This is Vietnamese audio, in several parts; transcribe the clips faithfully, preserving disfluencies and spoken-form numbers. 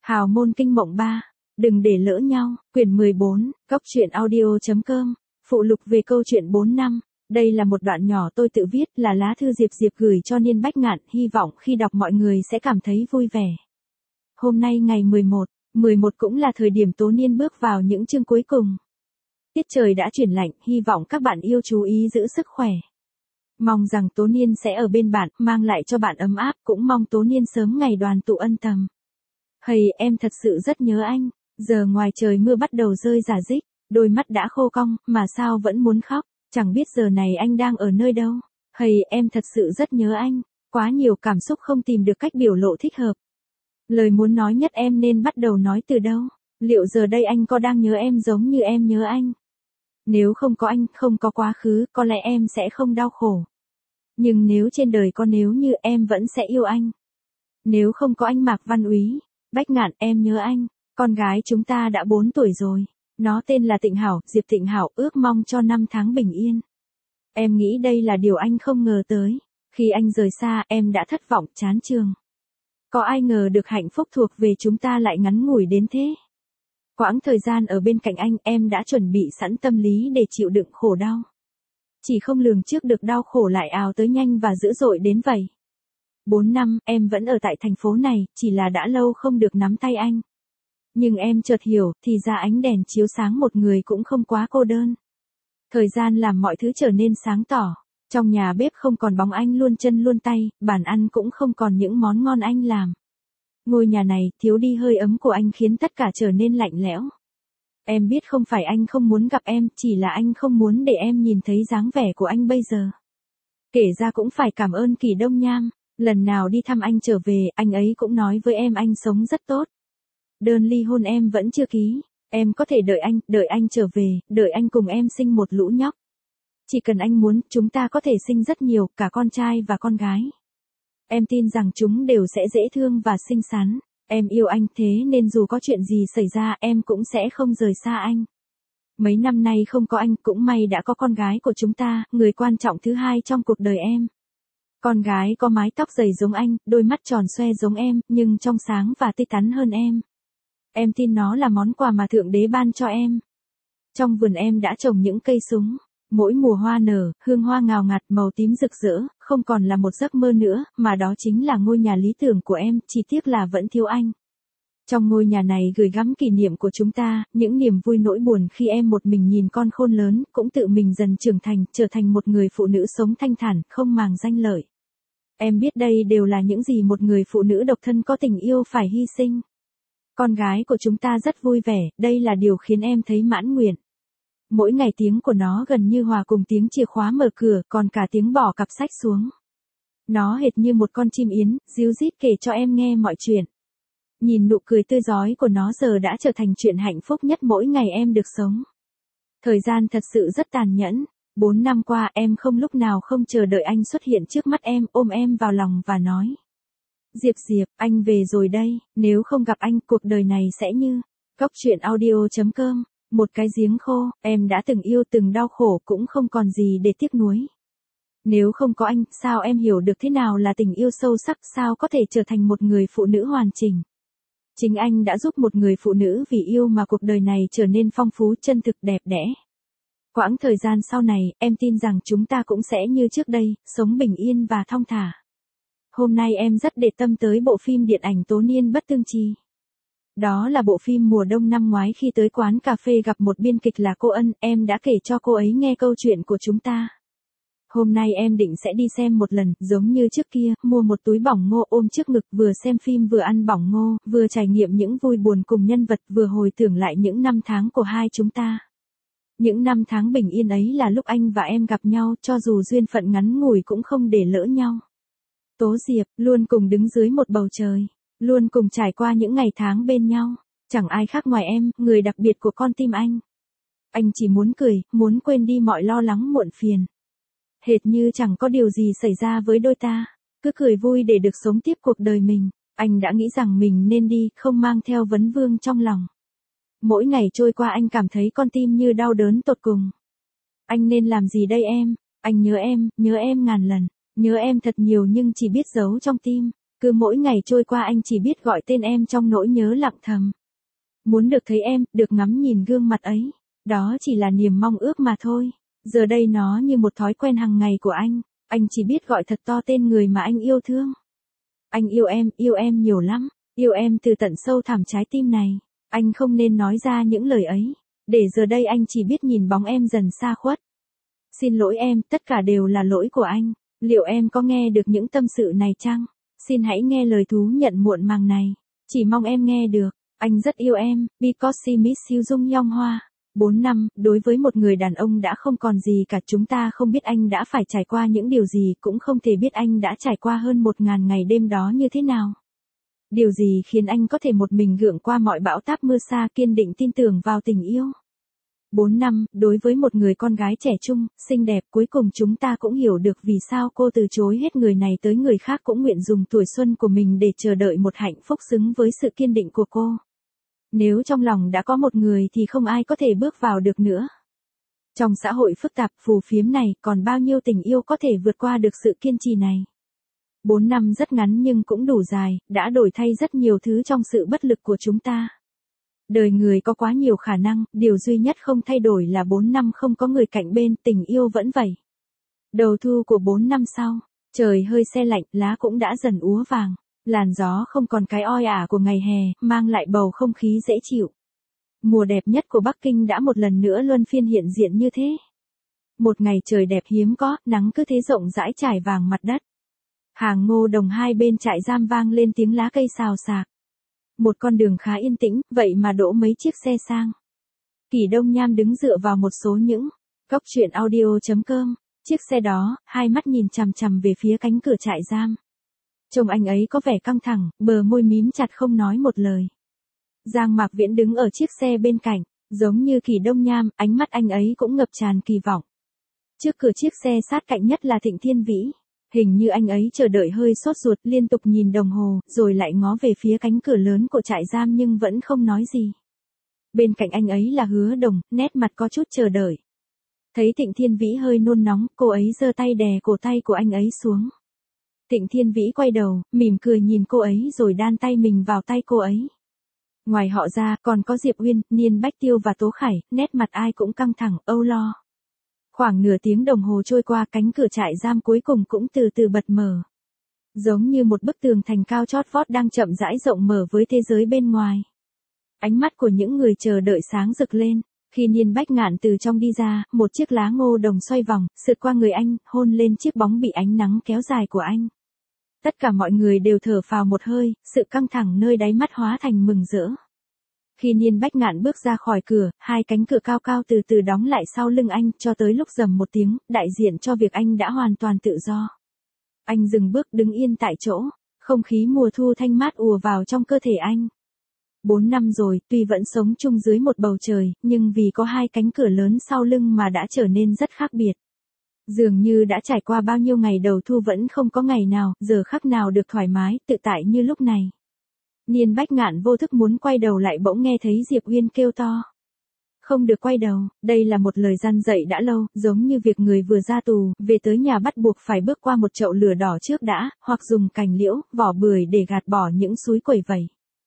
Hào môn kinh mộng ba. Đừng để lỡ nhau. Quyển mười bốn. Góc truyện audio.com. Phụ lục về câu chuyện bốn năm. Đây là một đoạn nhỏ tôi tự viết, là lá thư Diệp Diệp gửi cho Niên Bách Ngạn, hy vọng khi đọc mọi người sẽ cảm thấy vui vẻ. Hôm nay ngày mười một. mười một cũng là thời điểm Tố Niên bước vào những chương cuối cùng. Tiết trời đã chuyển lạnh, hy vọng các bạn yêu chú ý giữ sức khỏe. Mong rằng Tố Niên sẽ ở bên bạn, mang lại cho bạn ấm áp, cũng mong Tố Niên sớm ngày đoàn tụ ân tầm. Hầy, em thật sự rất nhớ anh. Giờ ngoài trời mưa bắt đầu rơi rả rích, đôi mắt đã khô cong, mà sao vẫn muốn khóc, chẳng biết giờ này anh đang ở nơi đâu. Hầy, em thật sự rất nhớ anh, quá nhiều cảm xúc không tìm được cách biểu lộ thích hợp. Lời muốn nói nhất em nên bắt đầu nói từ đâu? Liệu giờ đây anh có đang nhớ em giống như em nhớ anh? Nếu không có anh, không có quá khứ, có lẽ em sẽ không đau khổ. Nhưng nếu trên đời có nếu như, em vẫn sẽ yêu anh. Nếu không có anh Mạc Văn Úy, Bách Ngạn, em nhớ anh. Con gái chúng ta đã bốn tuổi rồi. Nó tên là Tịnh Hảo, Diệp Tịnh Hảo, ước mong cho năm tháng bình yên. Em nghĩ đây là điều anh không ngờ tới. Khi anh rời xa, em đã thất vọng, chán chường. Có ai ngờ được hạnh phúc thuộc về chúng ta lại ngắn ngủi đến thế. Quãng thời gian ở bên cạnh anh, em đã chuẩn bị sẵn tâm lý để chịu đựng khổ đau. Chỉ không lường trước được đau khổ lại ào tới nhanh và dữ dội đến vậy. Bốn năm, em vẫn ở tại thành phố này, chỉ là đã lâu không được nắm tay anh. Nhưng em chợt hiểu, thì ra ánh đèn chiếu sáng một người cũng không quá cô đơn. Thời gian làm mọi thứ trở nên sáng tỏ. Trong nhà bếp không còn bóng anh luôn chân luôn tay, bàn ăn cũng không còn những món ngon anh làm. Ngôi nhà này, thiếu đi hơi ấm của anh khiến tất cả trở nên lạnh lẽo. Em biết không phải anh không muốn gặp em, chỉ là anh không muốn để em nhìn thấy dáng vẻ của anh bây giờ. Kể ra cũng phải cảm ơn Kỳ Đông Nham, lần nào đi thăm anh trở về, anh ấy cũng nói với em anh sống rất tốt. Đơn ly hôn em vẫn chưa ký, em có thể đợi anh, đợi anh trở về, đợi anh cùng em sinh một lũ nhóc. Chỉ cần anh muốn, chúng ta có thể sinh rất nhiều, cả con trai và con gái. Em tin rằng chúng đều sẽ dễ thương và xinh xắn. Em yêu anh, thế nên dù có chuyện gì xảy ra, em cũng sẽ không rời xa anh. Mấy năm nay không có anh, cũng may đã có con gái của chúng ta, người quan trọng thứ hai trong cuộc đời em. Con gái có mái tóc dày giống anh, đôi mắt tròn xoe giống em, nhưng trong sáng và tươi tắn hơn em. Em tin nó là món quà mà Thượng Đế ban cho em. Trong vườn em đã trồng những cây súng. Mỗi mùa hoa nở, hương hoa ngào ngạt, màu tím rực rỡ, không còn là một giấc mơ nữa, mà đó chính là ngôi nhà lý tưởng của em, chỉ tiếc là vẫn thiếu anh. Trong ngôi nhà này gửi gắm kỷ niệm của chúng ta, những niềm vui nỗi buồn khi em một mình nhìn con khôn lớn, cũng tự mình dần trưởng thành, trở thành một người phụ nữ sống thanh thản, không màng danh lợi. Em biết đây đều là những gì một người phụ nữ độc thân có tình yêu phải hy sinh. Con gái của chúng ta rất vui vẻ, đây là điều khiến em thấy mãn nguyện. Mỗi ngày tiếng của nó gần như hòa cùng tiếng chìa khóa mở cửa, còn cả tiếng bỏ cặp sách xuống. Nó hệt như một con chim yến, ríu rít kể cho em nghe mọi chuyện. Nhìn nụ cười tươi rói của nó giờ đã trở thành chuyện hạnh phúc nhất mỗi ngày em được sống. Thời gian thật sự rất tàn nhẫn. Bốn năm qua em không lúc nào không chờ đợi anh xuất hiện trước mắt em, ôm em vào lòng và nói. Diệp Diệp, anh về rồi đây, nếu không gặp anh, cuộc đời này sẽ như... Góc truyện audio.com. Một cái giếng khô, em đã từng yêu từng đau khổ cũng không còn gì để tiếc nuối. Nếu không có anh, sao em hiểu được thế nào là tình yêu sâu sắc, sao có thể trở thành một người phụ nữ hoàn chỉnh. Chính anh đã giúp một người phụ nữ vì yêu mà cuộc đời này trở nên phong phú, chân thực, đẹp đẽ. Quãng thời gian sau này, em tin rằng chúng ta cũng sẽ như trước đây, sống bình yên và thong thả. Hôm nay em rất để tâm tới bộ phim điện ảnh Tố Niên Bất Tương Chi. Đó là bộ phim mùa đông năm ngoái khi tới quán cà phê gặp một biên kịch là cô Ân, em đã kể cho cô ấy nghe câu chuyện của chúng ta. Hôm nay em định sẽ đi xem một lần, giống như trước kia, mua một túi bỏng ngô ôm trước ngực, vừa xem phim vừa ăn bỏng ngô, vừa trải nghiệm những vui buồn cùng nhân vật, vừa hồi tưởng lại những năm tháng của hai chúng ta. Những năm tháng bình yên ấy là lúc anh và em gặp nhau, cho dù duyên phận ngắn ngủi cũng không để lỡ nhau. Tố Diệp, luôn cùng đứng dưới một bầu trời. Luôn cùng trải qua những ngày tháng bên nhau. Chẳng ai khác ngoài em, người đặc biệt của con tim anh. Anh chỉ muốn cười, muốn quên đi mọi lo lắng muộn phiền. Hệt như chẳng có điều gì xảy ra với đôi ta. Cứ cười vui để được sống tiếp cuộc đời mình. Anh đã nghĩ rằng mình nên đi, không mang theo vấn vương trong lòng. Mỗi ngày trôi qua anh cảm thấy con tim như đau đớn tột cùng. Anh nên làm gì đây em? Anh nhớ em, nhớ em ngàn lần. Nhớ em thật nhiều nhưng chỉ biết giấu trong tim. Cứ mỗi ngày trôi qua anh chỉ biết gọi tên em trong nỗi nhớ lặng thầm. Muốn được thấy em, được ngắm nhìn gương mặt ấy. Đó chỉ là niềm mong ước mà thôi. Giờ đây nó như một thói quen hàng ngày của anh. Anh chỉ biết gọi thật to tên người mà anh yêu thương. Anh yêu em, yêu em nhiều lắm. Yêu em từ tận sâu thẳm trái tim này. Anh không nên nói ra những lời ấy. Để giờ đây anh chỉ biết nhìn bóng em dần xa khuất. Xin lỗi em, tất cả đều là lỗi của anh. Liệu em có nghe được những tâm sự này chăng? Xin hãy nghe lời thú nhận muộn màng này. Chỉ mong em nghe được. Anh rất yêu em, because I miss you Dung Yong Hoa. bốn năm, đối với một người đàn ông đã không còn gì cả, chúng ta không biết anh đã phải trải qua những điều gì, cũng không thể biết anh đã trải qua hơn một ngàn ngày đêm đó như thế nào. Điều gì khiến anh có thể một mình gượng qua mọi bão táp mưa sa, kiên định tin tưởng vào tình yêu. bốn năm, đối với một người con gái trẻ trung, xinh đẹp, cuối cùng chúng ta cũng hiểu được vì sao cô từ chối hết người này tới người khác, cũng nguyện dùng tuổi xuân của mình để chờ đợi một hạnh phúc xứng với sự kiên định của cô. Nếu trong lòng đã có một người thì không ai có thể bước vào được nữa. Trong xã hội phức tạp, phù phiếm này, còn bao nhiêu tình yêu có thể vượt qua được sự kiên trì này. bốn năm rất ngắn nhưng cũng đủ dài, đã đổi thay rất nhiều thứ trong sự bất lực của chúng ta. Đời người có quá nhiều khả năng, điều duy nhất không thay đổi là bốn năm không có người cạnh bên, tình yêu vẫn vậy. Đầu thu của bốn năm sau, trời hơi se lạnh, lá cũng đã dần úa vàng. Làn gió không còn cái oi ả của ngày hè, mang lại bầu không khí dễ chịu. Mùa đẹp nhất của Bắc Kinh đã một lần nữa luân phiên hiện diện như thế. Một ngày trời đẹp hiếm có, nắng cứ thế rộng rãi trải vàng mặt đất. Hàng ngô đồng hai bên trại giam vang lên tiếng lá cây xào xạc. Một con đường khá yên tĩnh, vậy mà đỗ mấy chiếc xe sang. Kỷ Đông Nham đứng dựa vào một số những góc truyện audio chấm com. Chiếc xe đó, hai mắt nhìn chằm chằm về phía cánh cửa trại giam. Trông anh ấy có vẻ căng thẳng, bờ môi mím chặt không nói một lời. Giang Mạc Viễn đứng ở chiếc xe bên cạnh, giống như Kỷ Đông Nham, ánh mắt anh ấy cũng ngập tràn kỳ vọng. Trước cửa chiếc xe sát cạnh nhất là Thịnh Thiên Vĩ. Hình như anh ấy chờ đợi hơi sốt ruột, liên tục nhìn đồng hồ, rồi lại ngó về phía cánh cửa lớn của trại giam nhưng vẫn không nói gì. Bên cạnh anh ấy là Hứa Đồng, nét mặt có chút chờ đợi. Thấy Thịnh Thiên Vĩ hơi nôn nóng, cô ấy giơ tay đè cổ tay của anh ấy xuống. Thịnh Thiên Vĩ quay đầu, mỉm cười nhìn cô ấy rồi đan tay mình vào tay cô ấy. Ngoài họ ra, còn có Diệp Uyên, Niên Bách Tiêu và Tố Khải, nét mặt ai cũng căng thẳng, âu lo. Khoảng nửa tiếng đồng hồ trôi qua, cánh cửa trại giam cuối cùng cũng từ từ bật mở. Giống như một bức tường thành cao chót vót đang chậm rãi rộng mở với thế giới bên ngoài. Ánh mắt của những người chờ đợi sáng rực lên. Khi Niên Bách Ngạn từ trong đi ra, một chiếc lá ngô đồng xoay vòng, sượt qua người anh, hôn lên chiếc bóng bị ánh nắng kéo dài của anh. Tất cả mọi người đều thở phào một hơi, sự căng thẳng nơi đáy mắt hóa thành mừng rỡ. Khi Niên Bách Ngạn bước ra khỏi cửa, hai cánh cửa cao cao từ từ đóng lại sau lưng anh, cho tới lúc rầm một tiếng, đại diện cho việc anh đã hoàn toàn tự do. Anh dừng bước, đứng yên tại chỗ, không khí mùa thu thanh mát ùa vào trong cơ thể anh. Bốn năm rồi, tuy vẫn sống chung dưới một bầu trời, nhưng vì có hai cánh cửa lớn sau lưng mà đã trở nên rất khác biệt. Dường như đã trải qua bao nhiêu ngày đầu thu vẫn không có ngày nào, giờ khắc nào được thoải mái, tự tại như lúc này. Niên Bách Ngạn vô thức muốn quay đầu lại, bỗng nghe thấy Diệp Uyên kêu to. Không được quay đầu, đây là một lời răn dạy đã lâu, giống như việc người vừa ra tù, về tới nhà bắt buộc phải bước qua một chậu lửa đỏ trước đã, hoặc dùng cành liễu, vỏ bưởi để gạt bỏ những súi quẩy vẩy.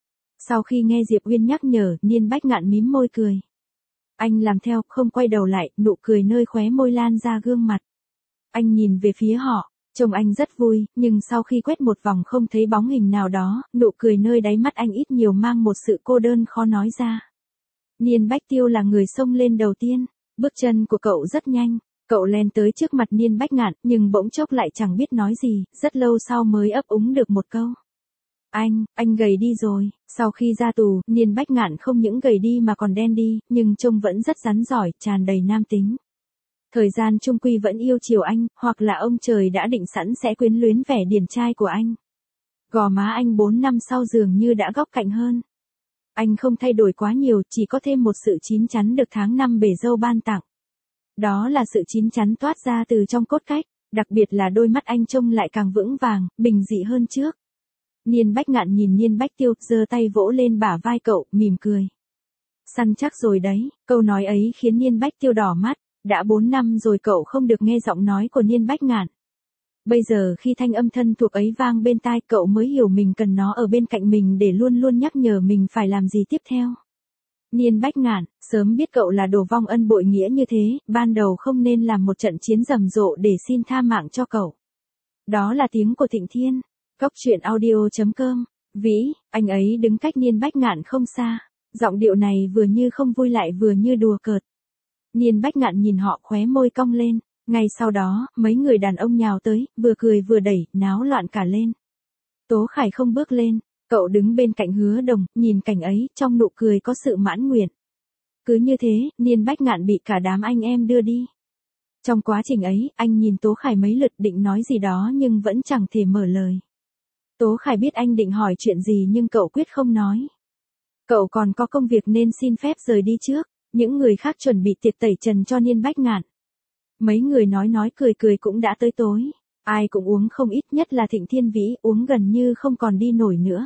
Sau khi nghe Diệp Uyên nhắc nhở, Niên Bách Ngạn mím môi cười. Anh làm theo, không quay đầu lại, nụ cười nơi khóe môi lan ra gương mặt. Anh nhìn về phía họ, trông anh rất vui, nhưng sau khi quét một vòng không thấy bóng hình nào đó, nụ cười nơi đáy mắt anh ít nhiều mang một sự cô đơn khó nói ra. Niên Bách Tiêu là người xông lên đầu tiên, bước chân của cậu rất nhanh, cậu len tới trước mặt Niên Bách Ngạn, nhưng bỗng chốc lại chẳng biết nói gì, rất lâu sau mới ấp úng được một câu. Anh, anh gầy đi rồi. Sau khi ra tù, Niên Bách Ngạn không những gầy đi mà còn đen đi, nhưng trông vẫn rất rắn giỏi, tràn đầy nam tính. Thời gian trung quy vẫn yêu chiều anh, hoặc là ông trời đã định sẵn sẽ quyến luyến vẻ điển trai của anh. Gò má anh bốn năm sau dường như đã góc cạnh hơn. Anh không thay đổi quá nhiều, chỉ có thêm một sự chín chắn được tháng năm bể dâu ban tặng. Đó là sự chín chắn toát ra từ trong cốt cách, đặc biệt là đôi mắt anh trông lại càng vững vàng, bình dị hơn trước. Niên Bách Ngạn nhìn Niên Bách Tiêu, giơ tay vỗ lên bả vai cậu, mỉm cười. Săn chắc rồi đấy, câu nói ấy khiến Niên Bách Tiêu đỏ mắt, đã bốn năm rồi cậu không được nghe giọng nói của Niên Bách Ngạn. Bây giờ khi thanh âm thân thuộc ấy vang bên tai cậu mới hiểu mình cần nó ở bên cạnh mình để luôn luôn nhắc nhở mình phải làm gì tiếp theo. Niên Bách Ngạn, sớm biết cậu là đồ vong ân bội nghĩa như thế, ban đầu không nên làm một trận chiến rầm rộ để xin tha mạng cho cậu. Đó là tiếng của Thịnh Thiên. Cốc truyện audio.com. Vĩ, anh ấy đứng cách Niên Bách Ngạn không xa. Giọng điệu này vừa như không vui lại vừa như đùa cợt. Niên Bách Ngạn nhìn họ khóe môi cong lên. Ngay sau đó, mấy người đàn ông nhào tới, vừa cười vừa đẩy, náo loạn cả lên. Tố Khải không bước lên. Cậu đứng bên cạnh Hứa Đồng, nhìn cảnh ấy, trong nụ cười có sự mãn nguyện. Cứ như thế, Niên Bách Ngạn bị cả đám anh em đưa đi. Trong quá trình ấy, anh nhìn Tố Khải mấy lượt định nói gì đó nhưng vẫn chẳng thể mở lời. Tố Khải biết anh định hỏi chuyện gì nhưng cậu quyết không nói. Cậu còn có công việc nên xin phép rời đi trước, những người khác chuẩn bị tiệc tẩy trần cho Niên Bách Ngạn. Mấy người nói nói cười cười cũng đã tới tối, ai cũng uống không ít, nhất là Thịnh Thiên Vĩ uống gần như không còn đi nổi nữa.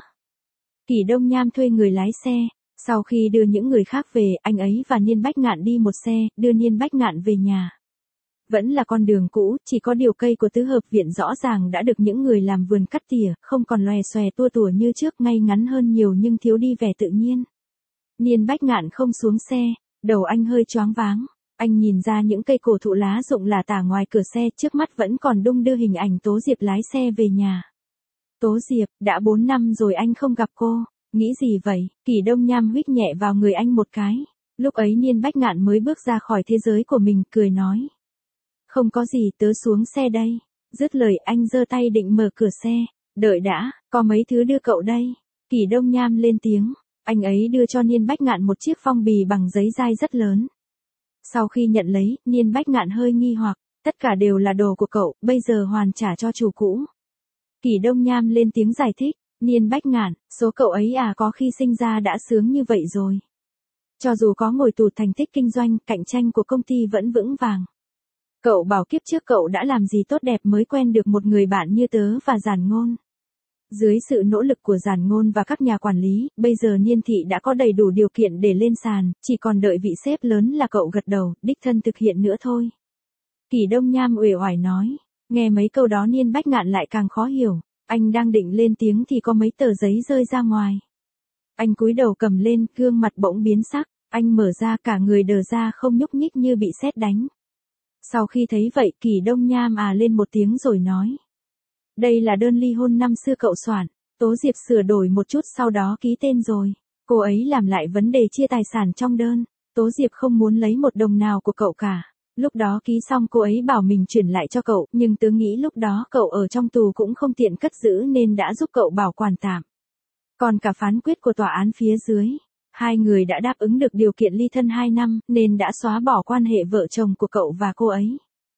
Kỷ Đông Nham thuê người lái xe, sau khi đưa những người khác về, anh ấy và Niên Bách Ngạn đi một xe, đưa Niên Bách Ngạn về nhà. Vẫn là con đường cũ, chỉ có điều cây của tứ hợp viện rõ ràng đã được những người làm vườn cắt tỉa, không còn lòe xòe tua tủa như trước, ngay ngắn hơn nhiều nhưng thiếu đi vẻ tự nhiên. Niên Bách Ngạn không xuống xe, đầu anh hơi choáng váng. Anh nhìn ra những cây cổ thụ lá rụng lả tả ngoài cửa xe, trước mắt vẫn còn đung đưa hình ảnh Tố Diệp lái xe về nhà. Tố Diệp, đã bốn năm rồi anh không gặp cô, nghĩ gì vậy? Kỷ Đông Nham huých nhẹ vào người anh một cái. Lúc ấy Niên Bách Ngạn mới bước ra khỏi thế giới của mình, cười nói. Không có gì, tớ xuống xe đây. Dứt lời anh giơ tay định mở cửa xe. Đợi đã, có mấy thứ đưa cậu đây. Kỷ Đông Nham lên tiếng. Anh ấy đưa cho Niên Bách Ngạn một chiếc phong bì bằng giấy dai rất lớn. Sau khi nhận lấy, Niên Bách Ngạn hơi nghi hoặc, tất cả đều là đồ của cậu, bây giờ hoàn trả cho chủ cũ. Kỷ Đông Nham lên tiếng giải thích, Niên Bách Ngạn, số cậu ấy à có khi sinh ra đã sướng như vậy rồi. Cho dù có ngồi tù, thành tích kinh doanh, cạnh tranh của công ty vẫn vững vàng. Cậu bảo kiếp trước cậu đã làm gì tốt đẹp mới quen được một người bạn như tớ và Giản Ngôn. Dưới sự nỗ lực của Giản Ngôn và các nhà quản lý, bây giờ Niên thị đã có đầy đủ điều kiện để lên sàn, chỉ còn đợi vị sếp lớn là cậu gật đầu, đích thân thực hiện nữa thôi. Kỷ Đông Nham uể oải nói, nghe mấy câu đó Niên Bách Ngạn lại càng khó hiểu, anh đang định lên tiếng thì có mấy tờ giấy rơi ra ngoài. Anh cúi đầu cầm lên, gương mặt bỗng biến sắc, anh mở ra, cả người đờ ra không nhúc nhích như bị sét đánh. Sau khi thấy vậy, Kỷ Đông Nham à lên một tiếng rồi nói. Đây là đơn ly hôn năm xưa cậu soạn, Tố Diệp sửa đổi một chút sau đó ký tên rồi. Cô ấy làm lại vấn đề chia tài sản trong đơn. Tố Diệp không muốn lấy một đồng nào của cậu cả. Lúc đó ký xong cô ấy bảo mình chuyển lại cho cậu, nhưng tớ nghĩ lúc đó cậu ở trong tù cũng không tiện cất giữ nên đã giúp cậu bảo quản tạm. Còn cả phán quyết của tòa án phía dưới, hai người đã đáp ứng được điều kiện ly thân hai năm nên đã xóa bỏ quan hệ vợ chồng của cậu và cô ấy.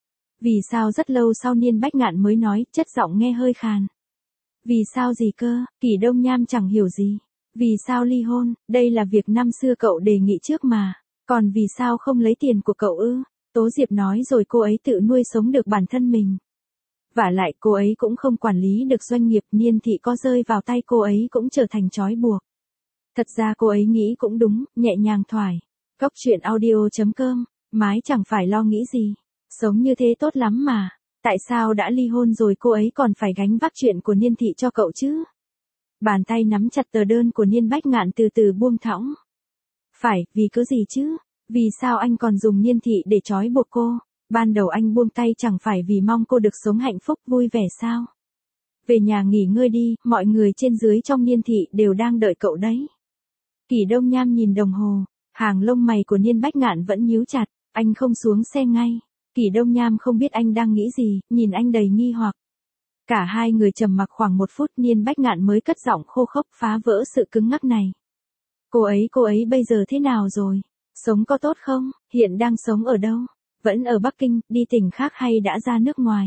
Vì sao rất lâu sau Niên Bách Ngạn mới nói, chất giọng nghe hơi khàn. Vì sao gì cơ? Kỷ Đông Nham chẳng hiểu gì. Vì sao ly hôn? Đây là việc năm xưa cậu đề nghị trước mà. Còn vì sao không lấy tiền của cậu ư? Tố Diệp nói rồi cô ấy tự nuôi sống được bản thân mình. Vả lại cô ấy cũng không quản lý được doanh nghiệp, Niên thị có rơi vào tay cô ấy cũng trở thành trói buộc. Thật ra cô ấy nghĩ cũng đúng, nhẹ nhàng thoải. Cốc truyện audio.com, mái chẳng phải lo nghĩ gì. Sống như thế tốt lắm mà. Tại sao đã ly hôn rồi cô ấy còn phải gánh vác chuyện của Niên thị cho cậu chứ? Bàn tay nắm chặt tờ đơn của Niên Bách Ngạn từ từ buông thõng. Phải, vì cớ gì chứ? Vì sao anh còn dùng Niên thị để trói buộc cô? Ban đầu anh buông tay chẳng phải vì mong cô được sống hạnh phúc vui vẻ sao? Về nhà nghỉ ngơi đi, mọi người trên dưới trong Niên thị đều đang đợi cậu đấy. Kỷ Đông Nham nhìn đồng hồ, hàng lông mày của Niên Bách Ngạn vẫn nhíu chặt, anh không xuống xe ngay. Kỷ Đông Nham không biết anh đang nghĩ gì, nhìn anh đầy nghi hoặc. Cả hai người trầm mặc khoảng một phút, Niên Bách Ngạn mới cất giọng khô khốc phá vỡ sự cứng ngắc này. Cô ấy, cô ấy bây giờ thế nào rồi? Sống có tốt không? Hiện đang sống ở đâu? Vẫn ở Bắc Kinh, đi tỉnh khác hay đã ra nước ngoài?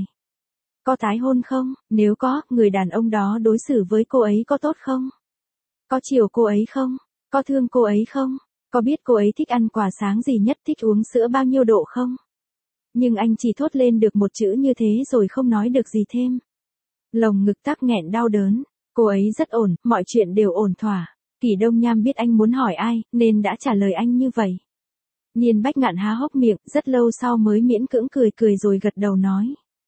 Có tái hôn không? Nếu có, người đàn ông đó đối xử với cô ấy có tốt không? Có chiều cô ấy không? Có thương cô ấy không? Có biết cô ấy thích ăn quà sáng gì nhất, thích uống sữa bao nhiêu độ không? Nhưng anh chỉ thốt lên được một chữ như thế rồi không nói được gì thêm. Lồng ngực tắc nghẹn đau đớn. Cô ấy rất ổn, mọi chuyện đều ổn thỏa. Kỷ Đông Nham biết anh muốn hỏi ai, nên đã trả lời anh như vậy. Niên Bách Ngạn há hốc miệng, rất lâu sau mới miễn cưỡng cười cười rồi gật đầu nói.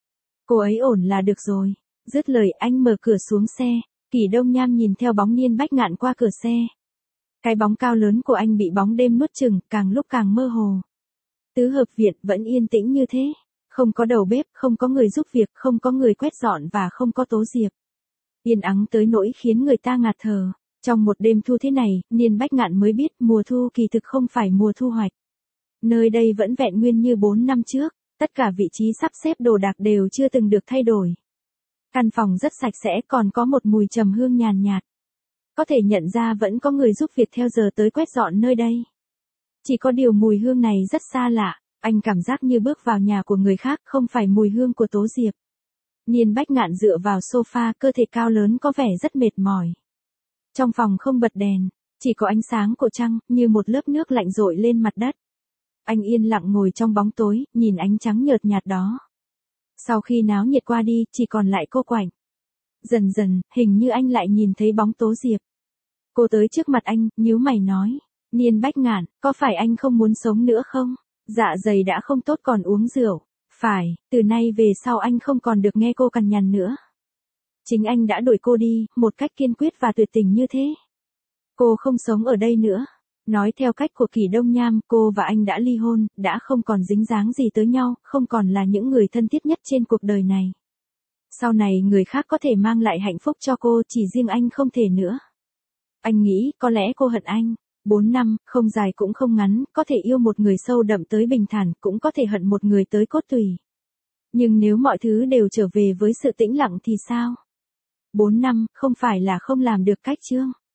Cô ấy ổn là được rồi. Dứt lời anh mở cửa xuống xe. Kỷ Đông Nham nhìn theo bóng Niên Bách Ngạn qua cửa xe. Cái bóng cao lớn của anh bị bóng đêm nuốt chửng, càng lúc càng mơ hồ. Tứ hợp viện vẫn yên tĩnh như thế. Không có đầu bếp, không có người giúp việc, không có người quét dọn và không có Tố Diệp. Yên ắng tới nỗi khiến người ta ngạt thở. Trong một đêm thu thế này, Niên Bách Ngạn mới biết mùa thu kỳ thực không phải mùa thu hoạch. Nơi đây vẫn vẹn nguyên như bốn năm trước, tất cả vị trí sắp xếp đồ đạc đều chưa từng được thay đổi. Căn phòng rất sạch sẽ, còn có một mùi trầm hương nhàn nhạt. Có thể nhận ra vẫn có người giúp việc theo giờ tới quét dọn nơi đây. Chỉ có điều mùi hương này rất xa lạ, anh cảm giác như bước vào nhà của người khác, không phải mùi hương của Tố Diệp. Niên Bách Ngạn dựa vào sofa, cơ thể cao lớn có vẻ rất mệt mỏi. Trong phòng không bật đèn, chỉ có ánh sáng của trăng, như một lớp nước lạnh rội lên mặt đất. Anh yên lặng ngồi trong bóng tối, nhìn ánh trắng nhợt nhạt đó. Sau khi náo nhiệt qua đi, chỉ còn lại cô Quạnh. Dần dần, hình như anh lại nhìn thấy bóng Tố Diệp. Cô tới trước mặt anh, nhíu mày nói. Niên Bách Ngạn, có phải anh không muốn sống nữa không? Dạ dày đã không tốt còn uống rượu. Phải, từ nay về sau anh không còn được nghe cô cằn nhằn nữa. Chính anh đã đuổi cô đi, một cách kiên quyết và tuyệt tình như thế. Cô không sống ở đây nữa. Nói theo cách của Kỷ Đông Nham, cô và anh đã ly hôn, đã không còn dính dáng gì tới nhau, không còn là những người thân thiết nhất trên cuộc đời này. Sau này người khác có thể mang lại hạnh phúc cho cô, chỉ riêng anh không thể nữa. Anh nghĩ, có lẽ cô hận anh. Bốn năm, không dài cũng không ngắn, có thể yêu một người sâu đậm tới bình thản, cũng có thể hận một người tới cốt tủy. Nhưng nếu mọi thứ đều trở về với sự tĩnh lặng thì sao? Bốn năm, không phải là không làm được cách chương.